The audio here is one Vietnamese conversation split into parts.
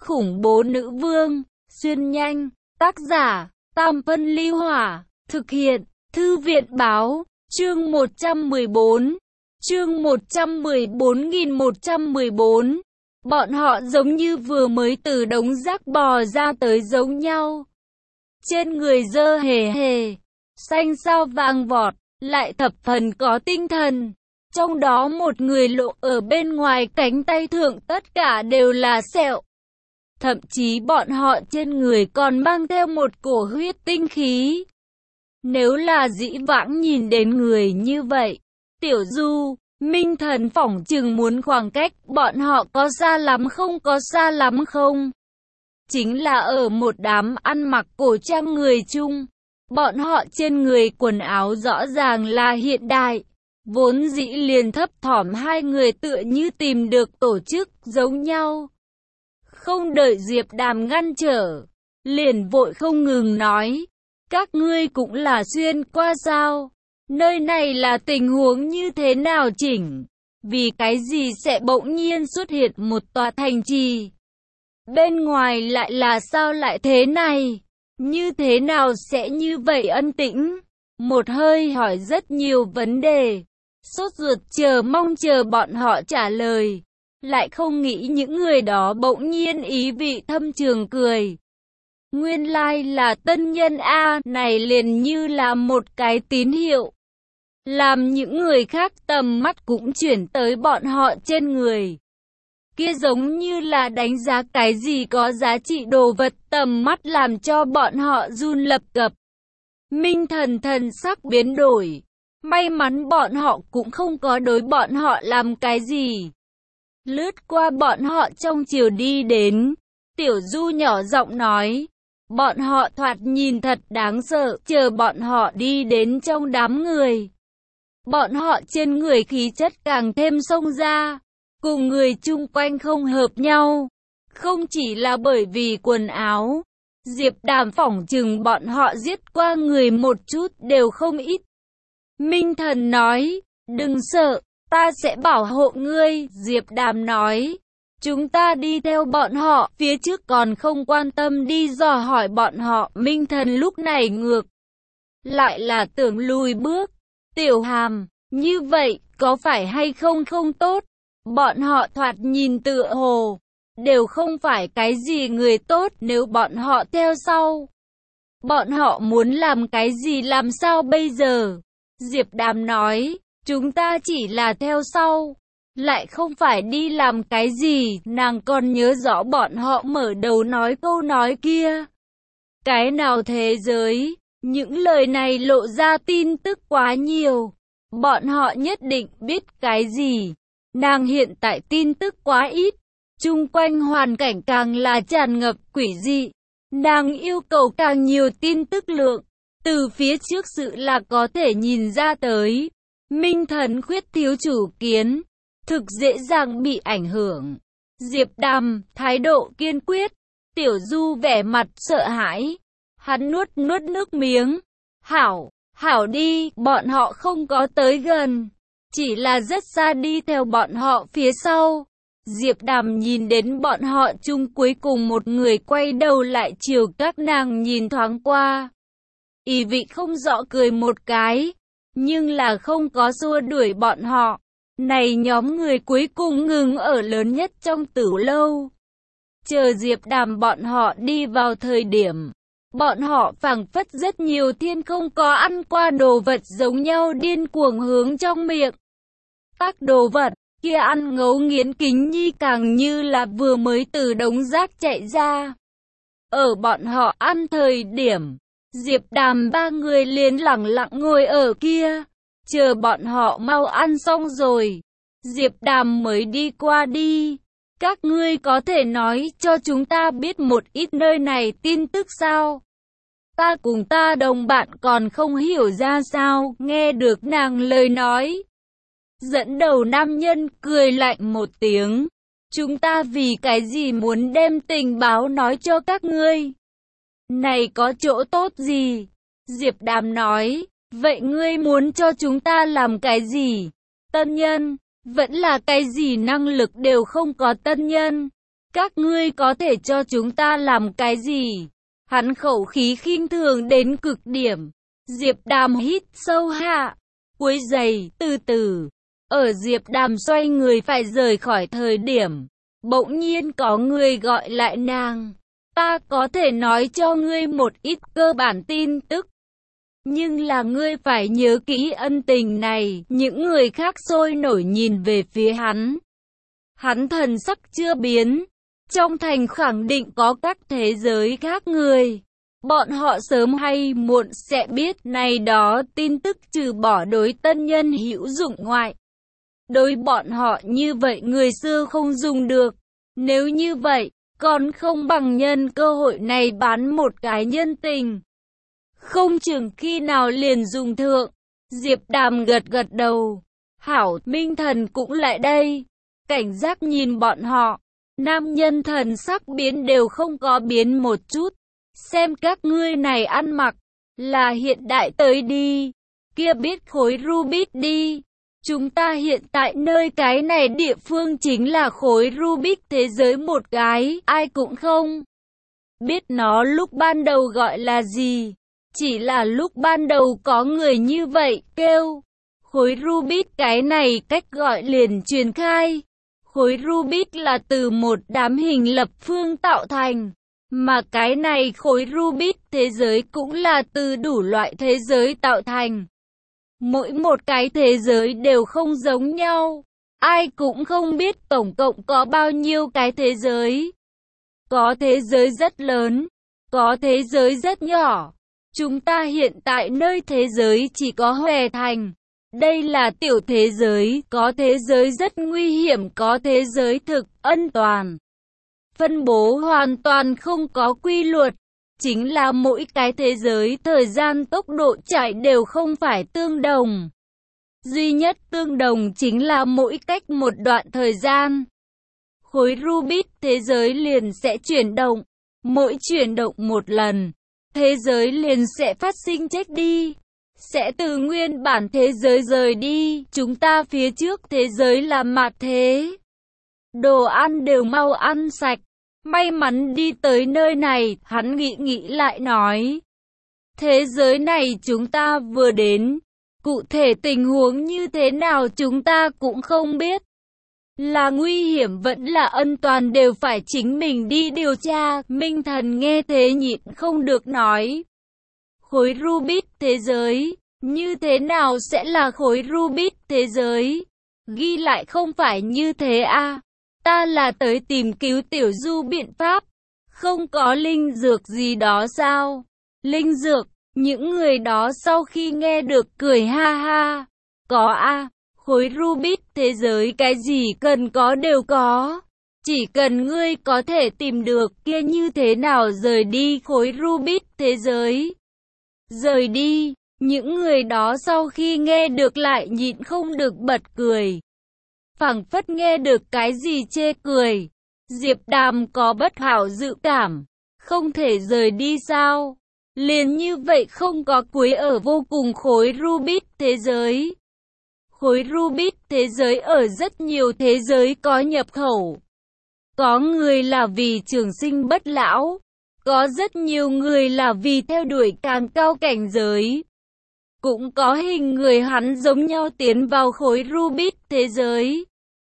khủng bố nữ vương, xuyên nhanh, tác giả, Tam Phân Ly Hỏa, thực hiện, Thư viện Báo, chương 114, chương 114.114. Bọn họ giống như vừa mới từ đống rác bò ra tới giống nhau. Trên người dơ hề hề, xanh sao vàng vọt, lại thập phần có tinh thần. Trong đó một người lộ ở bên ngoài cánh tay thượng tất cả đều là sẹo. Thậm chí bọn họ trên người còn mang theo một cổ huyết tinh khí. Nếu là dĩ vãng nhìn đến người như vậy, Tiểu Du, Minh Thần phỏng chừng muốn khoảng cách bọn họ có xa lắm không, có xa lắm không. Chính là ở một đám ăn mặc cổ trang người chung, bọn họ trên người quần áo rõ ràng là hiện đại. Vốn dĩ liền thấp thỏm hai người tựa như tìm được tổ chức giống nhau. Không đợi Diệp Đàm ngăn trở, liền vội không ngừng nói, các ngươi cũng là xuyên qua sao? Nơi này là tình huống như thế nào chỉnh? Vì cái gì sẽ bỗng nhiên xuất hiện một tòa thành trì? Bên ngoài lại là sao lại thế này? Như thế nào sẽ như vậy ân tĩnh? Một hơi hỏi rất nhiều vấn đề. Sốt ruột chờ mong chờ bọn họ trả lời. Lại không nghĩ những người đó bỗng nhiên ý vị thâm trường cười. Nguyên lai là tân nhân A, này liền như là một cái tín hiệu. Làm những người khác tầm mắt cũng chuyển tới bọn họ trên người. Kia giống như là đánh giá cái gì có giá trị đồ vật, tầm mắt làm cho bọn họ run lập cập. Minh Thần thần sắc biến đổi. May mắn bọn họ cũng không có đối bọn họ làm cái gì. Lướt qua bọn họ trong chiều đi đến. Tiểu Du nhỏ giọng nói. Bọn họ thoạt nhìn thật đáng sợ. Chờ bọn họ đi đến trong đám người. Bọn họ trên người khí chất càng thêm xông ra. Cùng người chung quanh không hợp nhau. Không chỉ là bởi vì quần áo. Diệp Đàm phỏng chừng bọn họ giết qua người một chút đều không ít. Minh Thần nói, đừng sợ, ta sẽ bảo hộ ngươi. Diệp Đàm nói, chúng ta đi theo bọn họ, phía trước còn không quan tâm đi dò hỏi bọn họ. Minh Thần lúc này ngược lại là tưởng lùi bước. Tiểu Hàm, như vậy, có phải hay không không tốt? Bọn họ thoạt nhìn tựa hồ, đều không phải cái gì người tốt nếu bọn họ theo sau. Bọn họ muốn làm cái gì làm sao bây giờ? Diệp Đàm nói, chúng ta chỉ là theo sau, lại không phải đi làm cái gì. Nàng còn nhớ rõ bọn họ mở đầu nói câu nói kia. Cái nào thế giới? Những lời này lộ ra tin tức quá nhiều. Bọn họ nhất định biết cái gì. Nàng hiện tại tin tức quá ít. Chung quanh hoàn cảnh càng là tràn ngập quỷ dị. Nàng yêu cầu càng nhiều tin tức lượng. Từ phía trước sự là có thể nhìn ra tới. Minh Thần khuyết thiếu chủ kiến. Thực dễ dàng bị ảnh hưởng. Diệp Đàm, thái độ kiên quyết. Tiểu Du vẻ mặt sợ hãi. Hắn nuốt nước miếng. Hảo đi, bọn họ không có tới gần. Chỉ là rất xa đi theo bọn họ phía sau. Diệp Đàm nhìn đến bọn họ chung cuối cùng một người quay đầu lại chiều các nàng nhìn thoáng qua. Ý vị không rõ cười một cái, nhưng là không có xua đuổi bọn họ. Này nhóm người cuối cùng ngừng ở lớn nhất trong tửu lâu. Chờ Diệp Đàm bọn họ đi vào thời điểm, bọn họ phảng phất rất nhiều thiên không có ăn qua đồ vật giống nhau điên cuồng hướng trong miệng. Các đồ vật kia ăn ngấu nghiến kính nhi càng như là vừa mới từ đống rác chạy ra. Ở bọn họ ăn thời điểm, Diệp Đàm ba người liền lẳng lặng ngồi ở kia, chờ bọn họ mau ăn xong rồi. Diệp Đàm mới đi qua đi. Các ngươi có thể nói cho chúng ta biết một ít nơi này tin tức sao? Ta cùng ta đồng bạn còn không hiểu ra sao. Nghe được nàng lời nói, dẫn đầu nam nhân cười lạnh một tiếng. Chúng ta vì cái gì muốn đem tình báo nói cho các ngươi? Này có chỗ tốt gì? Diệp Đàm nói, vậy ngươi muốn cho chúng ta làm cái gì? Tân nhân, vẫn là cái gì năng lực đều không có tân nhân. các ngươi có thể cho chúng ta làm cái gì? Hắn khẩu khí khinh thường đến cực điểm. Diệp Đàm hít sâu hạ, cuối giày, từ từ. Ở Diệp Đàm xoay người phải rời khỏi thời điểm, bỗng nhiên có người gọi lại nàng. Ta có thể nói cho ngươi một ít cơ bản tin tức. Nhưng là ngươi phải nhớ kỹ ân tình này. Những người khác sôi nổi nhìn về phía hắn. Hắn thần sắc chưa biến. Trong thành khẳng định có các thế giới khác người. Bọn họ sớm hay muộn sẽ biết này đó tin tức, trừ bỏ đối tân nhân hữu dụng ngoại. Đối bọn họ như vậy người xưa không dùng được. Nếu như vậy, còn không bằng nhân cơ hội này bán một cái nhân tình. Không chừng khi nào liền dùng thượng. Diệp Đàm gật gật đầu. Hảo, Minh Thần cũng lại đây. Cảnh giác nhìn bọn họ. Nam nhân thần sắc biến đều không có biến một chút. Xem các ngươi này ăn mặc, là hiện đại tới đi. Kia biết khối Rubik đi. Chúng ta hiện tại nơi cái này địa phương chính là khối Rubik thế giới một cái, ai cũng không biết nó lúc ban đầu gọi là gì. Chỉ là lúc ban đầu có người như vậy kêu. Khối Rubik cái này cách gọi liền truyền khai. Khối Rubik là từ một đám hình lập phương tạo thành. Mà cái này khối Rubik thế giới cũng là từ đủ loại thế giới tạo thành. Mỗi một cái thế giới đều không giống nhau. Ai cũng không biết tổng cộng có bao nhiêu cái thế giới. Có thế giới rất lớn, có thế giới rất nhỏ. Chúng ta hiện tại nơi thế giới chỉ có Hòe Thành. Đây là tiểu thế giới, có thế giới rất nguy hiểm, có thế giới thực an toàn. Phân bố hoàn toàn không có quy luật. Chính là mỗi cái thế giới thời gian tốc độ chạy đều không phải tương đồng. Duy nhất tương đồng chính là mỗi cách một đoạn thời gian. Khối Rubik thế giới liền sẽ chuyển động. Mỗi chuyển động một lần, thế giới liền sẽ phát sinh chết đi. Sẽ từ nguyên bản thế giới rời đi. Chúng ta phía trước thế giới là mạt thế. Đồ ăn đều mau ăn sạch. May mắn đi tới nơi này, hắn nghĩ lại nói. Thế giới này chúng ta vừa đến, cụ thể tình huống như thế nào chúng ta cũng không biết. Là nguy hiểm vẫn là an toàn đều phải chính mình đi điều tra. Minh Thần nghe thế nhịn không được nói. Khối Rubik thế giới, như thế nào sẽ là khối Rubik thế giới? Ghi lại không phải như thế à? Ta là tới tìm cứu tiểu du biện pháp. Không có linh dược gì đó sao? Linh dược, những người đó sau khi nghe được cười ha ha. Có à, khối Rubik thế giới cái gì cần có đều có. Chỉ cần ngươi có thể tìm được kia như thế nào rời đi khối Rubik thế giới. Rời đi, những người đó sau khi nghe được lại nhịn không được bật cười. Phảng phất nghe được cái gì chê cười. Diệp Đàm có bất hảo dự cảm. Không thể rời đi sao? Liền như vậy không có cuối ở vô cùng khối Rubik thế giới. Khối Rubik thế giới ở rất nhiều thế giới có nhập khẩu. Có người là vì trường sinh bất lão. Có rất nhiều người là vì theo đuổi càng cao cảnh giới. Cũng có hình người hắn giống nhau tiến vào khối Rubik thế giới.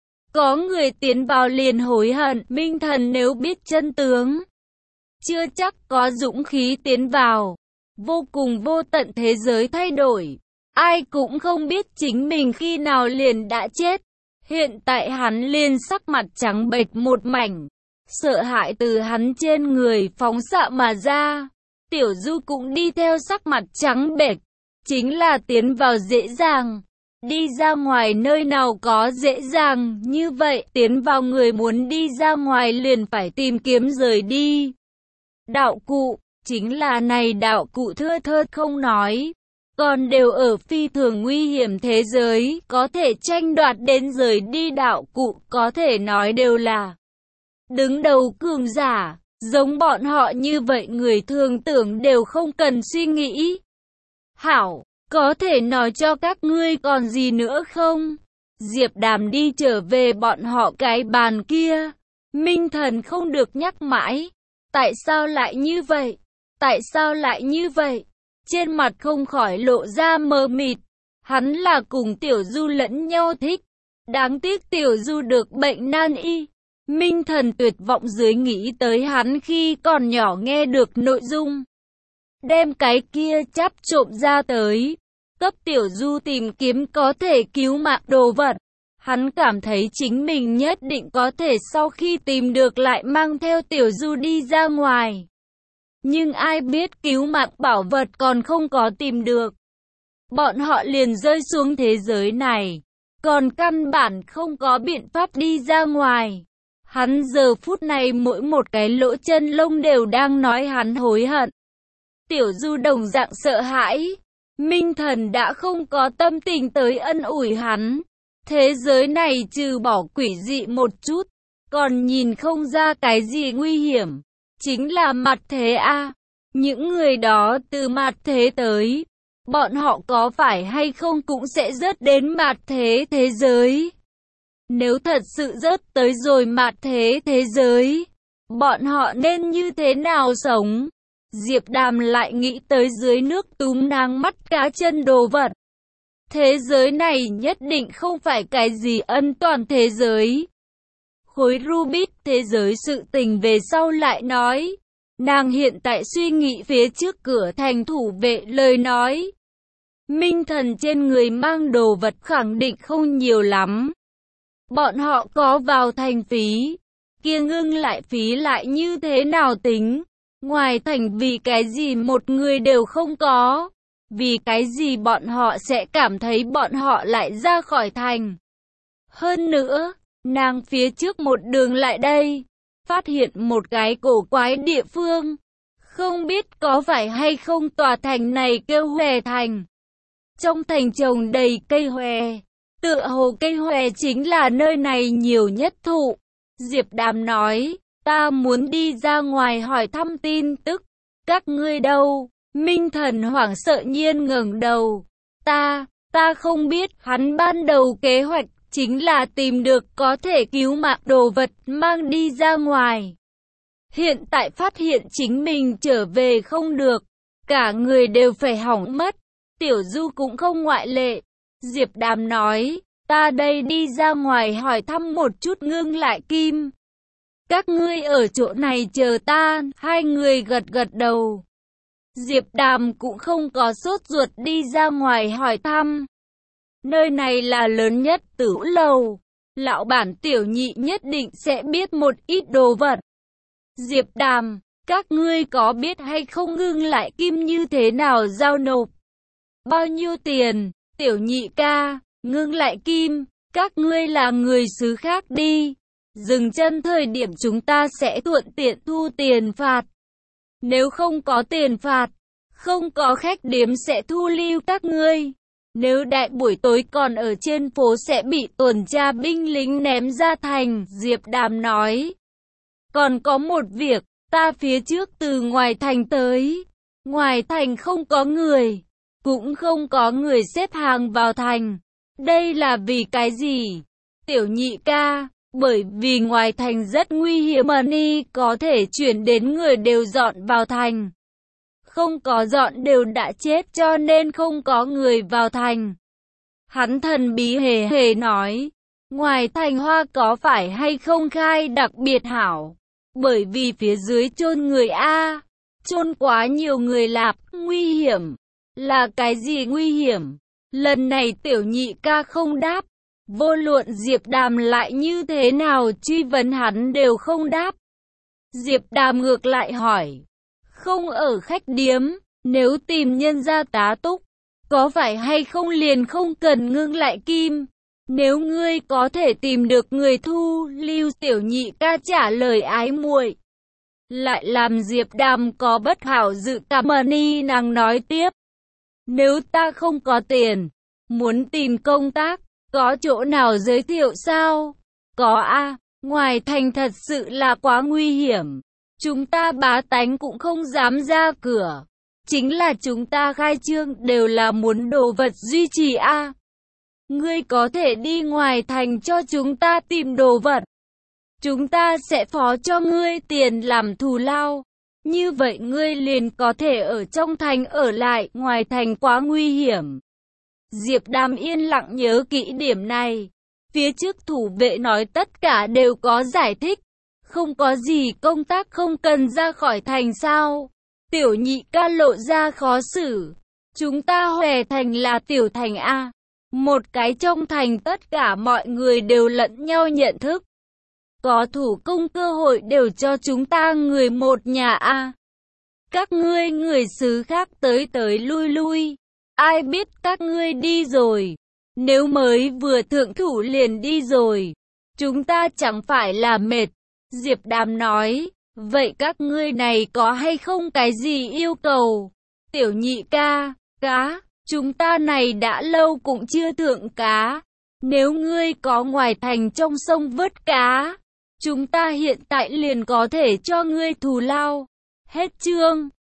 Có người tiến vào liền hối hận. Minh Thần nếu biết chân tướng, chưa chắc có dũng khí tiến vào. Vô cùng vô tận thế giới thay đổi. Ai cũng không biết chính mình khi nào liền đã chết. Hiện tại hắn liền sắc mặt trắng bệch một mảnh. Sợ hãi từ hắn trên người phóng xạ mà ra. Tiểu Du cũng đi theo sắc mặt trắng bệch. Chính là tiến vào dễ dàng. Đi ra ngoài nơi nào có dễ dàng như vậy. Tiến vào người muốn đi ra ngoài liền phải tìm kiếm rời đi. Đạo cụ, chính là này đạo cụ thưa thớt không nói. Còn đều ở phi thường nguy hiểm thế giới. Có thể tranh đoạt đến rời đi đạo cụ. Có thể nói đều là đứng đầu cường giả. Giống bọn họ như vậy người thường tưởng đều không cần suy nghĩ. Hảo, có thể nói cho các ngươi còn gì nữa không? Diệp Đàm đi trở về bọn họ cái bàn kia. Minh Thần không được nhắc mãi. Tại sao lại như vậy? Tại sao lại như vậy? Trên mặt không khỏi lộ ra mờ mịt. Hắn là cùng Tiểu Du lẫn nhau thích. Đáng tiếc Tiểu Du được bệnh nan y. Minh Thần tuyệt vọng dưới nghĩ tới hắn khi còn nhỏ nghe được nội dung. Đem cái kia chắp trộm ra tới. Cấp Tiểu Du tìm kiếm có thể cứu mạng đồ vật. Hắn cảm thấy chính mình nhất định có thể sau khi tìm được lại mang theo Tiểu Du đi ra ngoài. Nhưng ai biết cứu mạng bảo vật còn không có tìm được. Bọn họ liền rơi xuống thế giới này. Còn căn bản không có biện pháp đi ra ngoài. Hắn giờ phút này mỗi một cái lỗ chân lông đều đang nói hắn hối hận. Tiểu Du đồng dạng sợ hãi. Minh Thần đã không có tâm tình tới ân ủi hắn. Thế giới này trừ bỏ quỷ dị một chút, còn nhìn không ra cái gì nguy hiểm. Chính là mặt thế a. Những người đó từ mặt thế tới, bọn họ có phải hay không cũng sẽ rớt đến mặt thế thế giới. Nếu thật sự rớt tới rồi mặt thế thế giới, bọn họ nên như thế nào sống? Diệp Đàm lại nghĩ tới dưới nước túm nang mắt cá chân đồ vật. Thế giới này nhất định không phải cái gì ân toàn thế giới. Khối Rubik thế giới sự tình về sau lại nói. Nàng hiện tại suy nghĩ phía trước cửa thành thủ vệ lời nói. Minh Thần trên người mang đồ vật khẳng định không nhiều lắm. Bọn họ có vào thành phí. Kia ngưng lại phí lại như thế nào tính? Ngoài thành vì cái gì một người đều không có? Vì cái gì bọn họ sẽ cảm thấy bọn họ lại ra khỏi thành? Hơn nữa, nàng phía trước một đường lại đây, phát hiện một cái cổ quái địa phương. Không biết có phải hay không tòa thành này kêu Hòe Thành. Trong thành trồng đầy cây hòe. Tựa hồ cây hòe chính là nơi này nhiều nhất thụ. Diệp Đàm nói, ta muốn đi ra ngoài hỏi thăm tin tức. Các ngươi đâu? Minh Thần hoảng sợ nhiên ngẩng đầu. Ta không biết. Hắn ban đầu kế hoạch chính là tìm được có thể cứu mạng đồ vật mang đi ra ngoài. Hiện tại phát hiện chính mình trở về không được. Cả người đều phải hỏng mất. Tiểu Du cũng không ngoại lệ. Diệp Đàm nói, ta đây đi ra ngoài hỏi thăm một chút ngưng lại kim. Các ngươi ở chỗ này chờ ta. Hai người gật gật đầu. Diệp Đàm cũng không có sốt ruột đi ra ngoài hỏi thăm. Nơi này là lớn nhất Tửu Lầu. Lão bản Tiểu Nhị nhất định sẽ biết một ít đồ vật. Diệp Đàm, các ngươi có biết hay không ngưng lại kim như thế nào giao nộp? Bao nhiêu tiền? Tiểu Nhị ca, ngưng lại kim, các ngươi là người xứ khác đi. Dừng chân thời điểm chúng ta sẽ thuận tiện thu tiền phạt. Nếu không có tiền phạt, không có khách điếm sẽ thu lưu các ngươi. Nếu đại buổi tối còn ở trên phố sẽ bị tuần tra binh lính ném ra thành, Diệp Đàm nói. Còn có một việc, ta phía trước từ ngoài thành tới. Ngoài thành không có người, cũng không có người xếp hàng vào thành. Đây là vì cái gì? Tiểu Nhị ca, bởi vì ngoài thành rất nguy hiểm, money có thể chuyển đến người đều dọn vào thành. Không có dọn đều đã chết cho nên không có người vào thành. Hắn thần bí hề hề nói, ngoài thành hoa có phải hay không khai đặc biệt hảo? Bởi vì phía dưới chôn người a, chôn quá nhiều người lạp, nguy hiểm. Là cái gì nguy hiểm? Lần này Tiểu Nhị ca không đáp. Vô luận Diệp Đàm lại như thế nào truy vấn hắn đều không đáp. Diệp Đàm ngược lại hỏi, không ở khách điếm, nếu tìm nhân gia tá túc, có phải hay không liền không cần ngưng lại kim? Nếu ngươi có thể tìm được người thu lưu, Tiểu Nhị ca trả lời ái muội. Lại làm Diệp Đàm có bất hảo dự cảm. Money nàng nói tiếp, nếu ta không có tiền, muốn tìm công tác, có chỗ nào giới thiệu sao? Có a, ngoài thành thật sự là quá nguy hiểm. Chúng ta bá tánh cũng không dám ra cửa. Chính là chúng ta khai trương đều là muốn đồ vật duy trì a. Ngươi có thể đi ngoài thành cho chúng ta tìm đồ vật. chúng ta sẽ phó cho ngươi tiền làm thù lao. Như vậy ngươi liền có thể ở trong thành ở lại, ngoài thành quá nguy hiểm. Diệp Đàm yên lặng nhớ kỹ điểm này. Phía trước thủ vệ nói tất cả đều có giải thích. Không có gì công tác không cần ra khỏi thành sao? Tiểu nhị ca lộ ra khó xử. Chúng ta Hòe thành là tiểu thành A. Một cái trong thành tất cả mọi người đều lẫn nhau nhận thức. Có thủ công cơ hội đều cho chúng ta người một nhà A. Các ngươi người xứ khác tới tới lui lui. Ai biết các ngươi đi rồi. Nếu mới vừa thượng thủ liền đi rồi. Chúng ta chẳng phải là mệt. Diệp Đàm nói. Vậy các ngươi này có hay không cái gì yêu cầu? Tiểu nhị ca, cá, chúng ta này đã lâu cũng chưa thượng cá. Nếu ngươi có ngoài thành trong sông vớt cá, chúng ta hiện tại liền có thể cho ngươi thù lao. Hết chương.